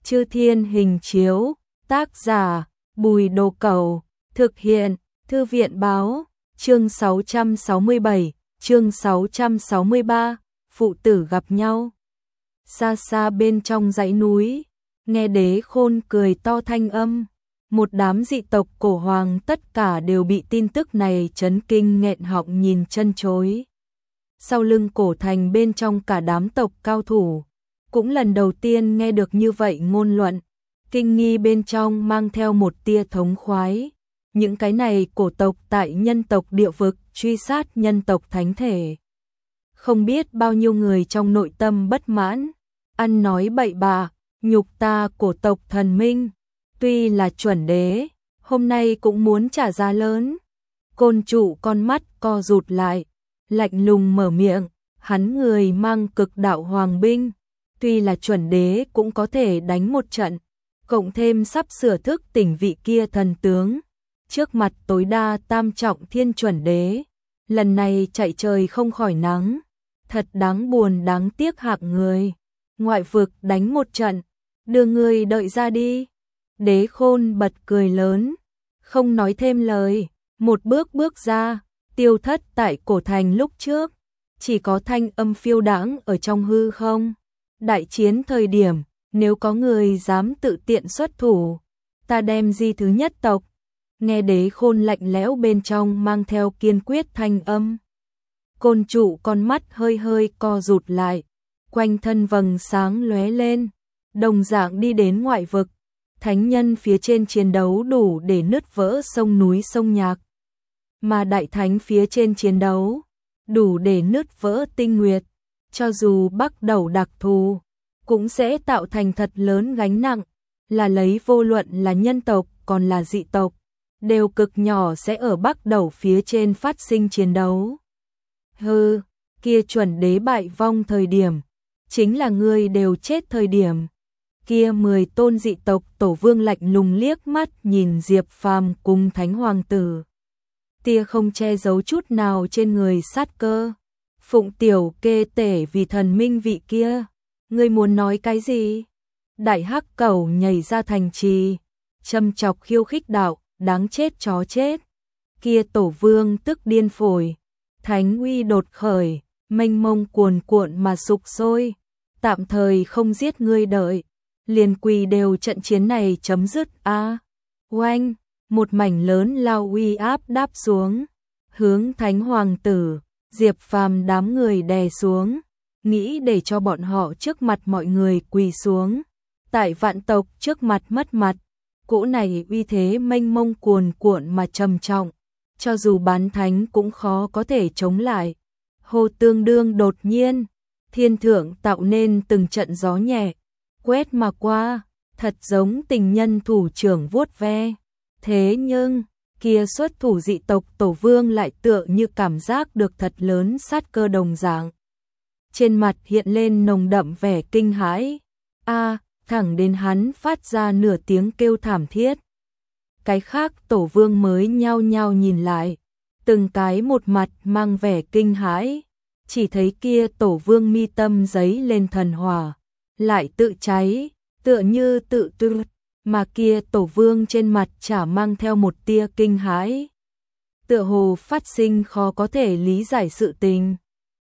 Chư Thiên Hình Chiếu, tác giả Bùi Đồ Cẩu, thực hiện Thư viện Báo, chương 667, chương 663, phụ tử gặp nhau. Xa xa bên trong dãy núi, nghe Đế Khôn cười to thanh âm, một đám dị tộc cổ hoàng tất cả đều bị tin tức này chấn kinh nghẹn họng nhìn chân chối. Sau lưng cổ thành bên trong cả đám tộc cao thủ, cũng lần đầu tiên nghe được như vậy ngôn luận, kinh nghi bên trong mang theo một tia thống khoái. Những cái này cổ tộc tại nhân tộc địa vực truy sát nhân tộc thánh thể. Không biết bao nhiêu người trong nội tâm bất mãn, ăn nói bậy bạ, nhục ta cổ tộc thần minh, tuy là chuẩn đế, hôm nay cũng muốn trả giá lớn. Côn Trụ con mắt co rụt lại, lạnh lùng mở miệng, hắn người mang cực đạo hoàng binh, tuy là chuẩn đế cũng có thể đánh một trận, cộng thêm sắp sửa thức tỉnh vị kia thần tướng, trước mặt tối đa tam trọng thiên chuẩn đế, lần này chạy trời không khỏi nắng, thật đáng buồn đáng tiếc hạng người, ngoại vực đánh một trận, đưa người đợi ra đi. Đế Khôn bật cười lớn, không nói thêm lời, một bước bước ra, tiêu thất tại cổ thành lúc trước, chỉ có thanh âm phiêu đãng ở trong hư không. Đại chiến thời điểm, nếu có người dám tự tiện xuất thủ, ta đem di thứ nhất tộc. Nghe Đế Khôn lạnh lẽo bên trong mang theo kiên quyết thanh âm. Côn Trụ con mắt hơi hơi co rụt lại, quanh thân vầng sáng lóe lên, đồng dạng đi đến ngoại vực. Thánh nhân phía trên chiến đấu đủ để nứt vỡ sông núi sông nhạc, mà đại thánh phía trên chiến đấu đủ để nứt vỡ tinh nguyệt, cho dù bắt đầu đặc thù cũng sẽ tạo thành thật lớn gánh nặng, là lấy vô luận là nhân tộc còn là dị tộc, đều cực nhỏ sẽ ở bắt đầu phía trên phát sinh chiến đấu. Hừ, kia chuẩn đế bại vong thời điểm, chính là ngươi đều chết thời điểm. Kia 10 tôn dị tộc tổ vương lạnh lùng liếc mắt nhìn Diệp Phàm cùng Thánh Hoàng tử. Tia không che giấu chút nào trên người sát cơ. Phụng tiểu kê tể vì thần minh vị kia, ngươi muốn nói cái gì? Đại hắc cẩu nhảy ra thành trì, châm chọc khiêu khích đạo, đáng chết chó chết. Kia tổ vương tức điên phổi, thánh uy đột khởi, mênh mông cuồn cuộn mà sục sôi, tạm thời không giết ngươi đợi. Liền quỳ đều trận chiến này chấm dứt a. Oanh, một mảnh lớn lao uy áp đáp xuống, hướng Thánh Hoàng tử, Diệp Phàm đám người đè xuống, nghĩ để cho bọn họ trước mặt mọi người quỳ xuống, tại vạn tộc trước mặt mất mặt. Cỗ này uy thế mênh mông cuồn cuộn mà trầm trọng, cho dù bán thánh cũng khó có thể chống lại. Hồ tương đương đột nhiên, thiên thượng tạo nên từng trận gió nhẹ, quét mà qua, thật giống tình nhân thủ trưởng vuốt ve. Thế nhưng, kia xuất thủ dị tộc tổ vương lại tựa như cảm giác được thật lớn sát cơ đồng dạng. Trên mặt hiện lên nồng đậm vẻ kinh hãi. Thẳng đến hắn phát ra nửa tiếng kêu thảm thiết. Cái khác tổ vương mới nhao nhao nhìn lại, từng cái một mặt mang vẻ kinh hãi, chỉ thấy kia tổ vương mi tâm giấy lên thần hỏa, lại tự cháy, tựa như tự tư, mà kia tổ vương trên mặt chả mang theo một tia kinh hãi. Tựa hồ phát sinh khó có thể lý giải sự tình.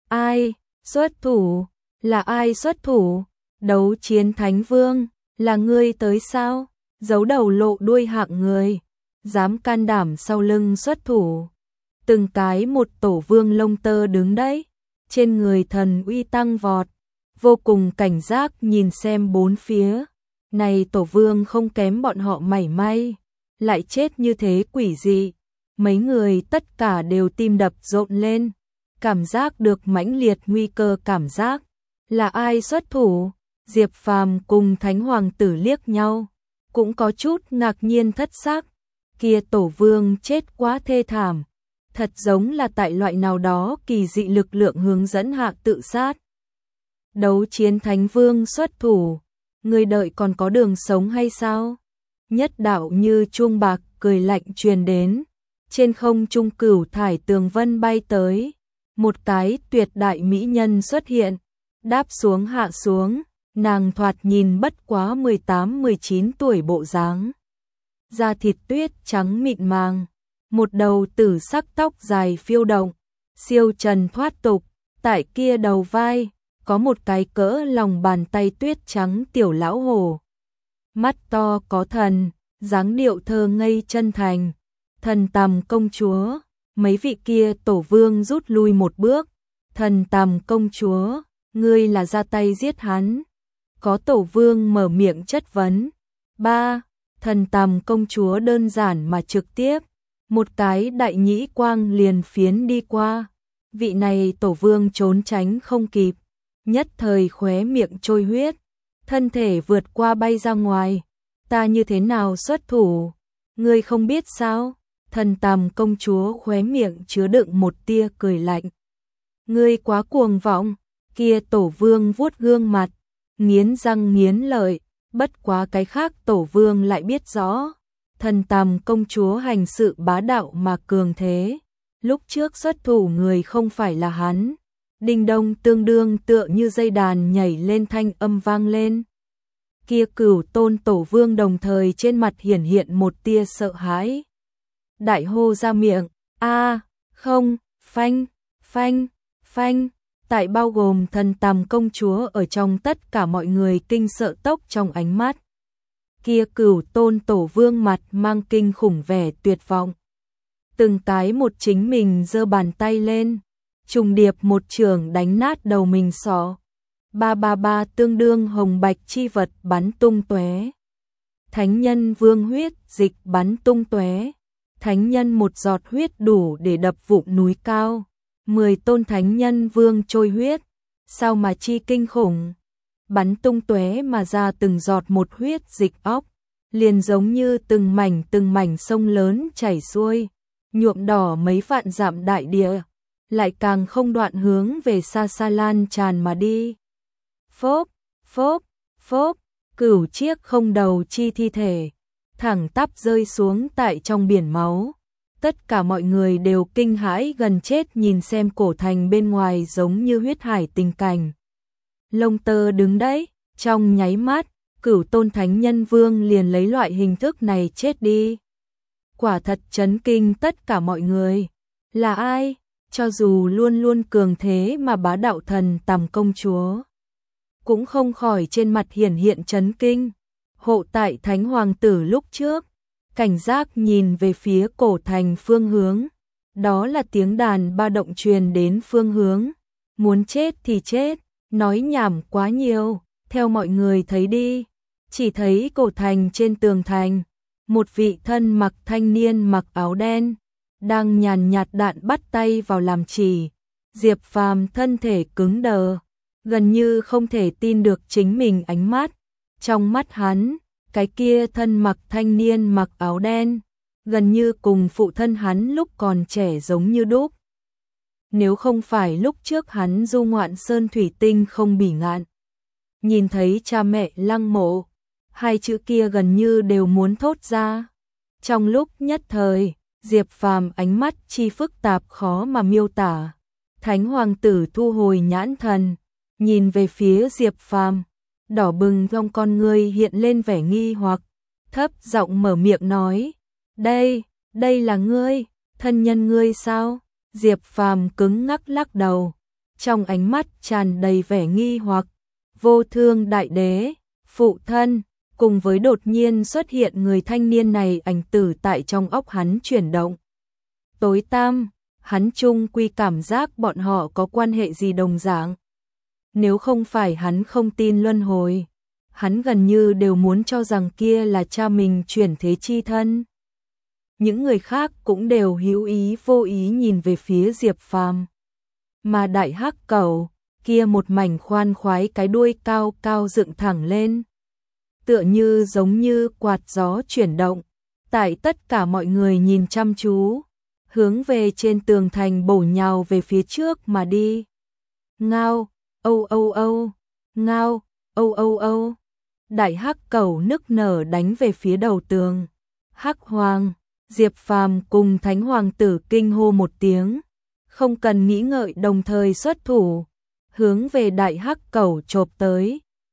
Ai xuất thủ? Là ai xuất thủ? Đấu chiến thánh vương, là ngươi tới sao? Giấu đầu lộ đuôi hạng người, dám can đảm sau lưng xuất thủ. Từng cái một tổ vương lông tơ đứng đấy, trên người thần uy tăng vọt, vô cùng cảnh giác nhìn xem bốn phía. Này tổ vương không kém bọn họ mảy may, lại chết như thế quỷ dị. Mấy người tất cả đều tim đập rộn lên, cảm giác được mãnh liệt nguy cơ cảm giác. Là ai xuất thủ? Diệp Phàm cùng Thánh Hoàng tử liếc nhau, cũng có chút ngạc nhiên thất xác. Kia tổ vương chết quá thê thảm, thật giống là tại loại nào đó kỳ dị lực lượng hướng dẫn hạ tự sát. Đấu chiến thánh vương xuất thủ, người đợi còn có đường sống hay sao? Nhất đạo như chuông bạc cười lạnh truyền đến, trên không trung cửu thải tường vân bay tới, một cái tuyệt đại mỹ nhân xuất hiện, đáp xuống hạ xuống, Nàng thoạt nhìn bất quá 18-19 tuổi bộ dáng. Da thịt tuyết trắng mịn màng, một đầu tử sắc tóc dài phiêu động, siêu trần thoát tục, tại kia đầu vai có một cái cỡ lòng bàn tay tuyết trắng tiểu lão hổ. Mắt to có thần, dáng điệu thơ ngây chân thành. Thần Tầm công chúa, mấy vị kia tổ vương rút lui một bước. Thần Tầm công chúa, ngươi là ra tay giết hắn. Có tổ vương mở miệng chất vấn. Ba, Thần Tầm công chúa đơn giản mà trực tiếp, một cái đại nhĩ quang liền phiến đi qua. Vị này tổ vương trốn tránh không kịp, nhất thời khóe miệng trôi huyết, thân thể vượt qua bay ra ngoài. Ta như thế nào xuất thủ? Ngươi không biết sao? Thần Tầm công chúa khóe miệng chứa đựng một tia cười lạnh. Ngươi quá cuồng vọng. Kia tổ vương vuốt gương mặt, nghiến răng nghiến lợi, bất quá cái khác tổ vương lại biết rõ. Thần Tầm công chúa hành sự bá đạo mà cường thế. Lúc trước xuất thủ người không phải là hắn. Đinh đông tương đương tựa như dây đàn nhảy lên thanh âm vang lên. Kia Cửu Tôn tổ vương đồng thời trên mặt hiển hiện một tia sợ hãi. Đại hô ra miệng, a, không, phanh, phanh, phanh. Tại bao gồm Thần Tầm công chúa ở trong tất cả mọi người kinh sợ tốc trong ánh mắt. Kia Cửu Tôn tổ vương mặt mang kinh khủng vẻ tuyệt vọng. Từng cái một chính mình giơ bàn tay lên, trùng điệp một chưởng đánh nát đầu mình sọ. Ba tương đương hồng bạch chi vật bắn tung tóe. Thánh nhân vương huyết dịch bắn tung tóe. Thánh nhân một giọt huyết đủ để đập vụn núi cao. 10 tôn thánh nhân vương trôi huyết, sao mà chi kinh khủng. Bắn tung tóe mà ra từng giọt một huyết dịch óc, liền giống như từng mảnh sông lớn chảy xuôi, nhuộm đỏ mấy vạn dặm đại địa, lại càng không đoạn hướng về xa xa lan tràn mà đi. Phốp, phốp, phốp, cửu chiếc không đầu chi thi thể, thẳng tắp rơi xuống tại trong biển máu. Tất cả mọi người đều kinh hãi gần chết nhìn xem cổ thành bên ngoài giống như huyết hải tình cảnh. Lông tơ đứng đấy, trong nháy mắt, Cửu Tôn Thánh Nhân Vương liền lấy loại hình thức này chết đi. Quả thật chấn kinh tất cả mọi người. Là ai? Cho dù luôn luôn cường thế mà bá đạo Thần Tầm công chúa, cũng không khỏi trên mặt hiển hiện chấn kinh. Hộ tại Thánh Hoàng tử lúc trước, cảnh giác nhìn về phía cổ thành phương hướng. Đó là tiếng đàn ba động truyền đến phương hướng. Muốn chết thì chết, nói nhảm quá nhiều, theo mọi người thấy đi. Chỉ thấy cổ thành trên tường thành, một vị thân mặc thanh niên mặc áo đen, đang nhàn nhạt đạn bắt tay vào làm chỉ. Diệp Phàm thân thể cứng đờ, gần như không thể tin được chính mình ánh mắt. Trong mắt hắn, cái kia thân mặc thanh niên mặc áo đen, gần như cùng phụ thân hắn lúc còn trẻ giống như đúc. Nếu không phải lúc trước hắn du ngoạn sơn thủy tinh không bỉ ngạn, nhìn thấy cha mẹ lăng mộ, hai chữ kia gần như đều muốn thốt ra. Trong lúc nhất thời, Diệp Phàm ánh mắt chi phức tạp khó mà miêu tả. Thánh Hoàng tử thu hồi nhãn thần, nhìn về phía Diệp Phàm, đỏ bừng trong con ngươi hiện lên vẻ nghi hoặc, thấp giọng mở miệng nói: đây là ngươi, thân nhân ngươi sao? Diệp Phàm cứng ngắc lắc đầu, trong ánh mắt tràn đầy vẻ nghi hoặc. Vô Thương Đại Đế, phụ thân, cùng với đột nhiên xuất hiện người thanh niên này ảnh tử tại trong óc hắn chuyển động. Tối tăm, hắn chung quy cảm giác bọn họ có quan hệ gì đồng dạng. Nếu không phải hắn không tin luân hồi, hắn gần như đều muốn cho rằng kia là cha mình chuyển thế chi thân. Những người khác cũng đều hữu ý vô ý nhìn về phía Diệp Phàm. Mà đại hắc cẩu, kia một mảnh khoan khoái cái đuôi cao cao dựng thẳng lên, tựa như giống như quạt gió chuyển động, tại tất cả mọi người nhìn chăm chú, hướng về trên tường thành bổ nhào về phía trước mà đi. Ngao, âu âu âu, ngao, âu âu âu. Đại hắc cẩu nức nở đánh về phía đầu tường. Hắc Hoàng, Diệp Phàm cùng Thánh Hoàng tử kinh hô một tiếng, không cần nghĩ ngợi đồng thời xuất thủ, hướng về đại hắc cẩu chộp tới.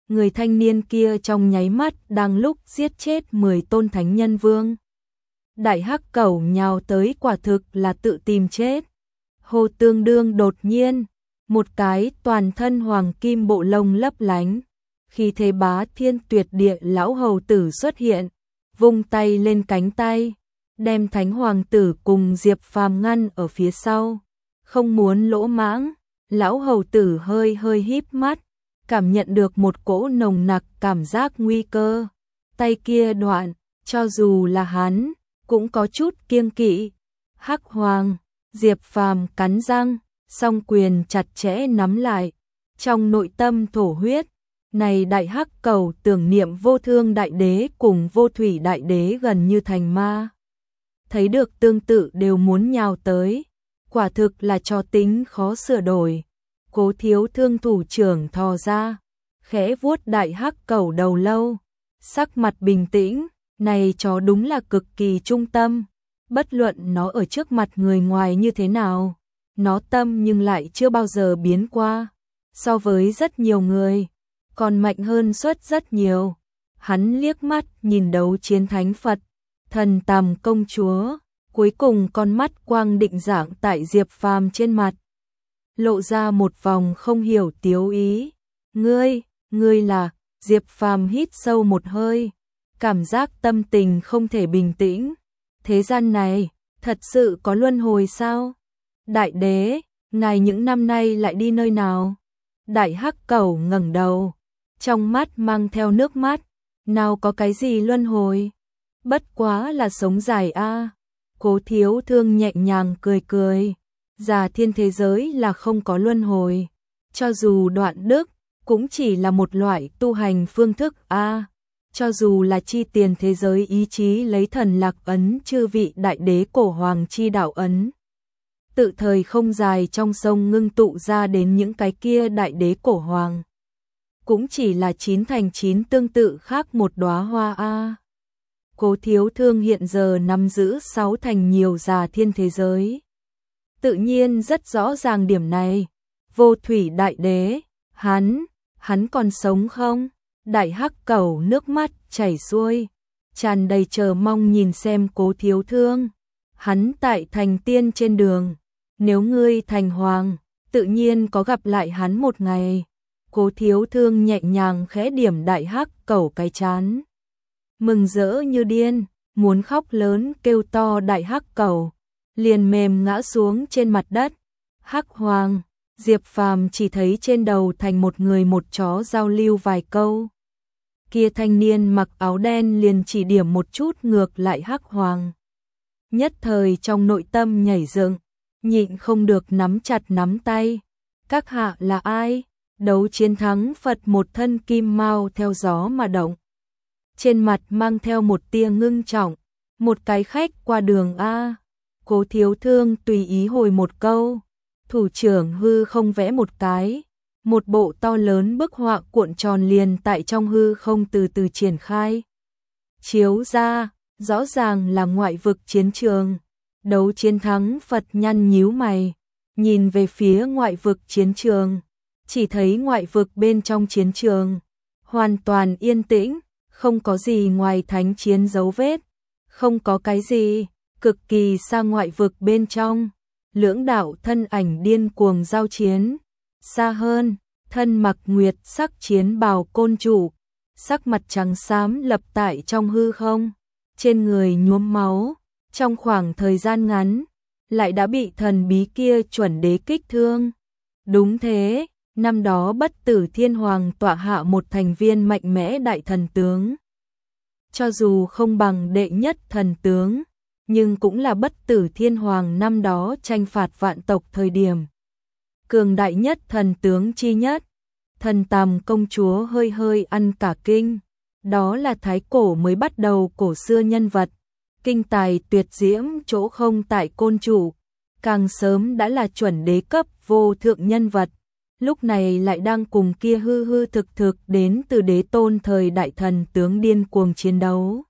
người thanh niên kia trong nháy mắt đang lúc giết chết 10 tôn thánh nhân vương. Đại hắc cẩu nhào tới quả thực là tự tìm chết. Hồ Tương Đương đột nhiên, một cái toàn thân hoàng kim bộ lông lấp lánh, khi thế bá thiên tuyệt địa lão hầu tử xuất hiện, vung tay lên cánh tay, đem thánh hoàng tử cùng Diệp Phàm ngăn ở phía sau. Không muốn lỗ mãng, lão hầu tử hơi hơi híp mắt, cảm nhận được một cỗ nồng nặc cảm giác nguy cơ. Tay kia đoạn, cho dù là hắn, cũng có chút kiêng kỵ. Hắc Hoàng, Diệp Phàm cắn răng, song quyền chặt chẽ nắm lại, trong nội tâm thổ huyết. Này đại hắc cẩu tưởng niệm vô thương đại đế cùng vô thủy đại đế gần như thành ma. Thấy được tương tự đều muốn nhào tới, quả thực là cho tính khó sửa đổi. Cố Thiếu Thương thủ trưởng thò ra, khẽ vuốt đại hắc cẩu đầu lâu, sắc mặt bình tĩnh, này chó đúng là cực kỳ trung tâm, bất luận nó ở trước mặt người ngoài như thế nào, nó tâm nhưng lại chưa bao giờ biến qua, so với rất nhiều người, còn mạnh hơn suất rất nhiều. Hắn liếc mắt nhìn đấu chiến thánh Phật, thần tàm công chúa, cuối cùng con mắt quang định dạng tại Diệp Phàm trên mặt, lộ ra một vòng không hiểu tiếu ý. Ngươi là? Diệp Phàm hít sâu một hơi, cảm giác tâm tình không thể bình tĩnh. Thế gian này, thật sự có luân hồi sao? Đại đế, ngài những năm nay lại đi nơi nào? Đại hắc cẩu ngẩng đầu, trong mắt mang theo nước mắt, nào có cái gì luân hồi? Bất quá là sống dài a. Cố Thiếu Thương nhẹ nhàng cười cười, già thiên thế giới là không có luân hồi, cho dù đoạn đức, cũng chỉ là một loại tu hành phương thức a. Cho dù là chi tiền thế giới ý chí lấy thần lạc ấn chư vị đại đế cổ hoàng chi đạo ấn. Tự thời không dài trong sông ngưng tụ ra đến những cái kia đại đế cổ hoàng. Cũng chỉ là 9 thành 9 tương tự khác một đóa hoa a. Cố Thiếu Thương hiện giờ nắm giữ 6 thành nhiều già thiên thế giới. Tự nhiên rất rõ ràng điểm này. Vô thủy đại đế, hắn còn sống không? Đại hắc cẩu nước mắt chảy xuôi, tràn đầy chờ mong nhìn xem Cố Thiếu Thương. Hắn tại thành tiên trên đường, nếu ngươi thành hoàng, tự nhiên có gặp lại hắn một ngày. Cố Thiếu Thương nhẹ nhàng khẽ điểm đại hắc cẩu cái trán. Mừng rỡ như điên, muốn khóc lớn kêu to đại hắc cẩu, liền mềm ngã xuống trên mặt đất. Hắc Hoàng, Diệp Phàm chỉ thấy trên đầu thành một người một chó giao lưu vài câu. Kia thanh niên mặc áo đen liền chỉ điểm một chút ngược lại Hắc Hoàng. Nhất thời trong nội tâm nhảy dựng, nhịn không được nắm chặt nắm tay. Các hạ là ai? Đấu chiến thắng Phật một thân kim mao theo gió mà động. Trên mặt mang theo một tia ngưng trọng, một cái khách qua đường a. Cố Thiếu Thương tùy ý hồi một câu, thủ trưởng hư không vẽ một cái, một bộ to lớn bức họa cuộn tròn liền tại trong hư không từ từ triển khai. Chiếu ra, rõ ràng là ngoại vực chiến trường. Đấu chiến thắng Phật nhăn nhíu mày, nhìn về phía ngoại vực chiến trường, chỉ thấy ngoại vực bên trong chiến trường hoàn toàn yên tĩnh, không có gì ngoài thánh chiến dấu vết, không có cái gì. Cực kỳ xa ngoại vực bên trong, lưỡng đạo thân ảnh điên cuồng giao chiến. Xa hơn, thân mặc nguyệt sắc chiến bào côn chủ, sắc mặt trắng xám lập tại trong hư không, trên người nhuốm máu, trong khoảng thời gian ngắn, lại đã bị thần bí kia chuẩn đế kích thương. Đúng thế, năm đó Bất Tử Thiên Hoàng tọa hạ một thành viên mạnh mẽ đại thần tướng. Cho dù không bằng đệ nhất thần tướng, nhưng cũng là Bất Tử Thiên Hoàng năm đó tranh phạt vạn tộc thời điểm. Cường đại nhất thần tướng chi nhất, thần tàm công chúa hơi hơi ăn cả kinh. Đó là thái cổ mới bắt đầu cổ xưa nhân vật, kinh tài tuyệt diễm chỗ không tại côn chủ, càng sớm đã là chuẩn đế cấp vô thượng nhân vật, lúc này lại đang cùng kia hư hư thực thực đến từ đế tôn thời đại thần tướng điên cuồng chiến đấu.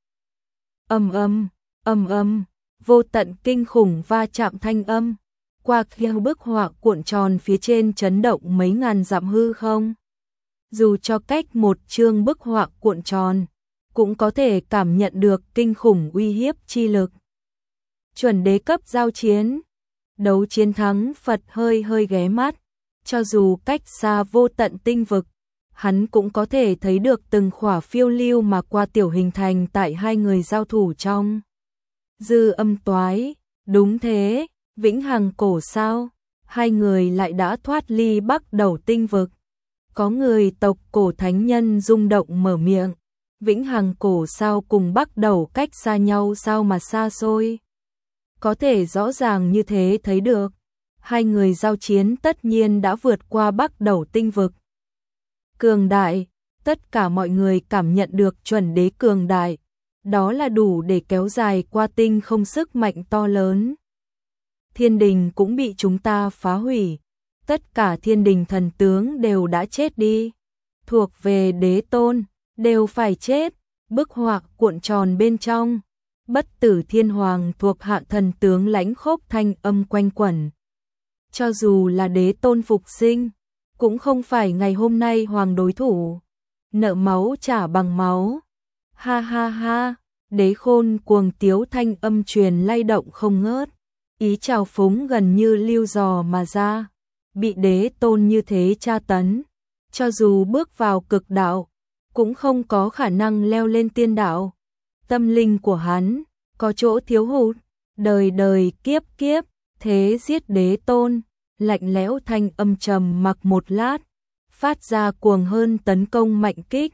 Âm âm, vô tận kinh khủng va chạm thanh âm, qua kia bức họa cuộn tròn phía trên chấn động mấy ngàn dặm hư không. dù cho cách một chương bức họa cuộn tròn, cũng có thể cảm nhận được kinh khủng uy hiếp chi lực. Chuẩn đế cấp giao chiến, đấu chiến thắng Phật hơi ghé mắt, cho dù cách xa vô tận tinh vực, hắn cũng có thể thấy được từng khỏa phiêu lưu mà qua tiểu hình thành tại hai người giao thủ trong dư âm toái. Đúng thế, vĩnh hằng cổ sao? Hai người lại đã thoát ly Bắc Đầu tinh vực. Có người tộc cổ thánh nhân rung động mở miệng, vĩnh hằng cổ sao cùng Bắc Đầu cách xa nhau sao mà xa xôi. Có thể rõ ràng như thế thấy được, hai người giao chiến tất nhiên đã vượt qua Bắc Đầu tinh vực. Cường đại, tất cả mọi người cảm nhận được chuẩn đế cường đại, đó là đủ để kéo dài qua tinh không sức mạnh to lớn. Thiên đình cũng bị chúng ta phá hủy, tất cả thiên đình thần tướng đều đã chết đi, thuộc về đế tôn, đều phải chết. Bức họa cuộn tròn bên trong, bất tử thiên hoàng thuộc hạ thần tướng lãnh khốc thanh âm quanh quẩn. Cho dù là đế tôn phục sinh, cũng không phải ngày hôm nay hoàng đối thủ, nợ máu trả bằng máu. Ha ha ha, đế khôn cuồng tiếu thanh âm truyền lay động không ngớt, ý trào phúng gần như lưu dò mà ra. Bị đế tôn như thế tra tấn, cho dù bước vào cực đạo, cũng không có khả năng leo lên tiên đạo. Tâm linh của hắn có chỗ thiếu hụt, đời đời kiếp kiếp, thế giết đế tôn. Lạnh lẽo thanh âm trầm mặc một lát, phát ra cuồng hơn tấn công mạnh kích.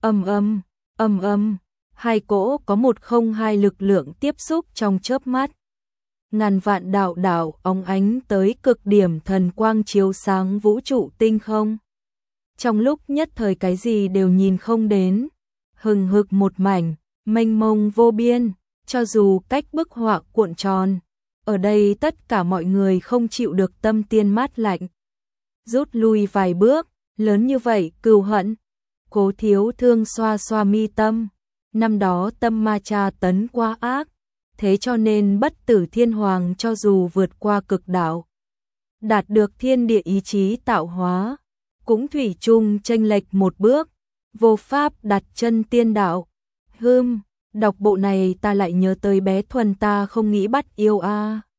Âm âm, hai cỗ có 102 lực lượng tiếp xúc trong chớp mắt. Ngàn vạn đạo đạo óng ánh tới cực điểm thần quang chiếu sáng vũ trụ tinh không. Trong lúc nhất thời cái gì đều nhìn không đến, hừng hực một mảnh, mênh mông vô biên, cho dù cách bức họa cuộn tròn. Ở đây tất cả mọi người không chịu được tâm tiên mát lạnh. Rút lui vài bước, lớn như vậy cừu hận. Cố Thiếu Thương xoa xoa mi tâm, năm đó tâm ma tra tấn quá ác, thế cho nên bất tử thiên hoàng cho dù vượt qua cực đạo, đạt được thiên địa ý chí tạo hóa, cũng thủy chung chênh lệch một bước, vô pháp đặt chân tiên đạo. Đọc bộ này ta lại nhớ tới bé Thuần ta không nghĩ bắt yêu a.